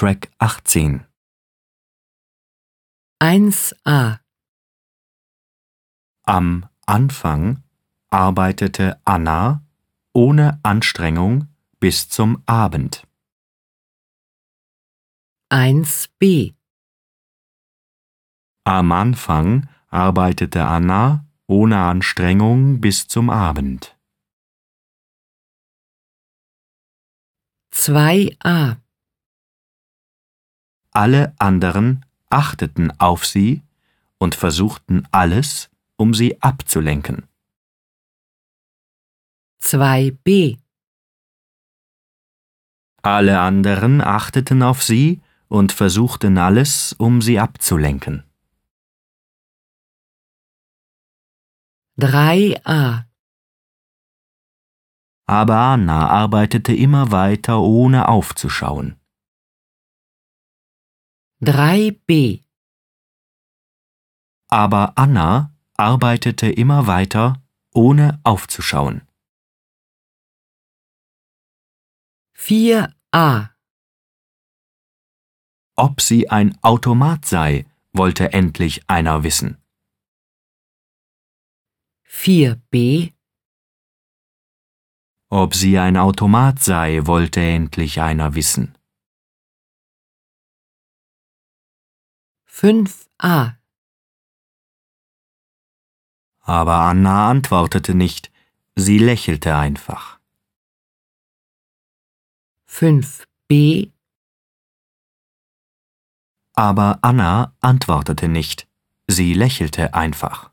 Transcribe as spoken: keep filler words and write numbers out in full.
Track achtzehn. eins a. Am Anfang arbeitete Anna ohne Anstrengung bis zum Abend. eins b. Am Anfang arbeitete Anna ohne Anstrengung bis zum Abend. zwei a. Alle anderen achteten auf sie und versuchten alles, um sie abzulenken. zwei b. Alle anderen achteten auf sie und versuchten alles, um sie abzulenken. drei a. Aber Anna arbeitete immer weiter, ohne aufzuschauen. drei b. Aber Anna arbeitete immer weiter, ohne aufzuschauen. vier a. Ob sie ein Automat sei, wollte endlich einer wissen. vier b. Ob sie ein Automat sei, wollte endlich einer wissen. fünf a. Aber Anna antwortete nicht, sie lächelte einfach. fünf b. Aber Anna antwortete nicht, sie lächelte einfach.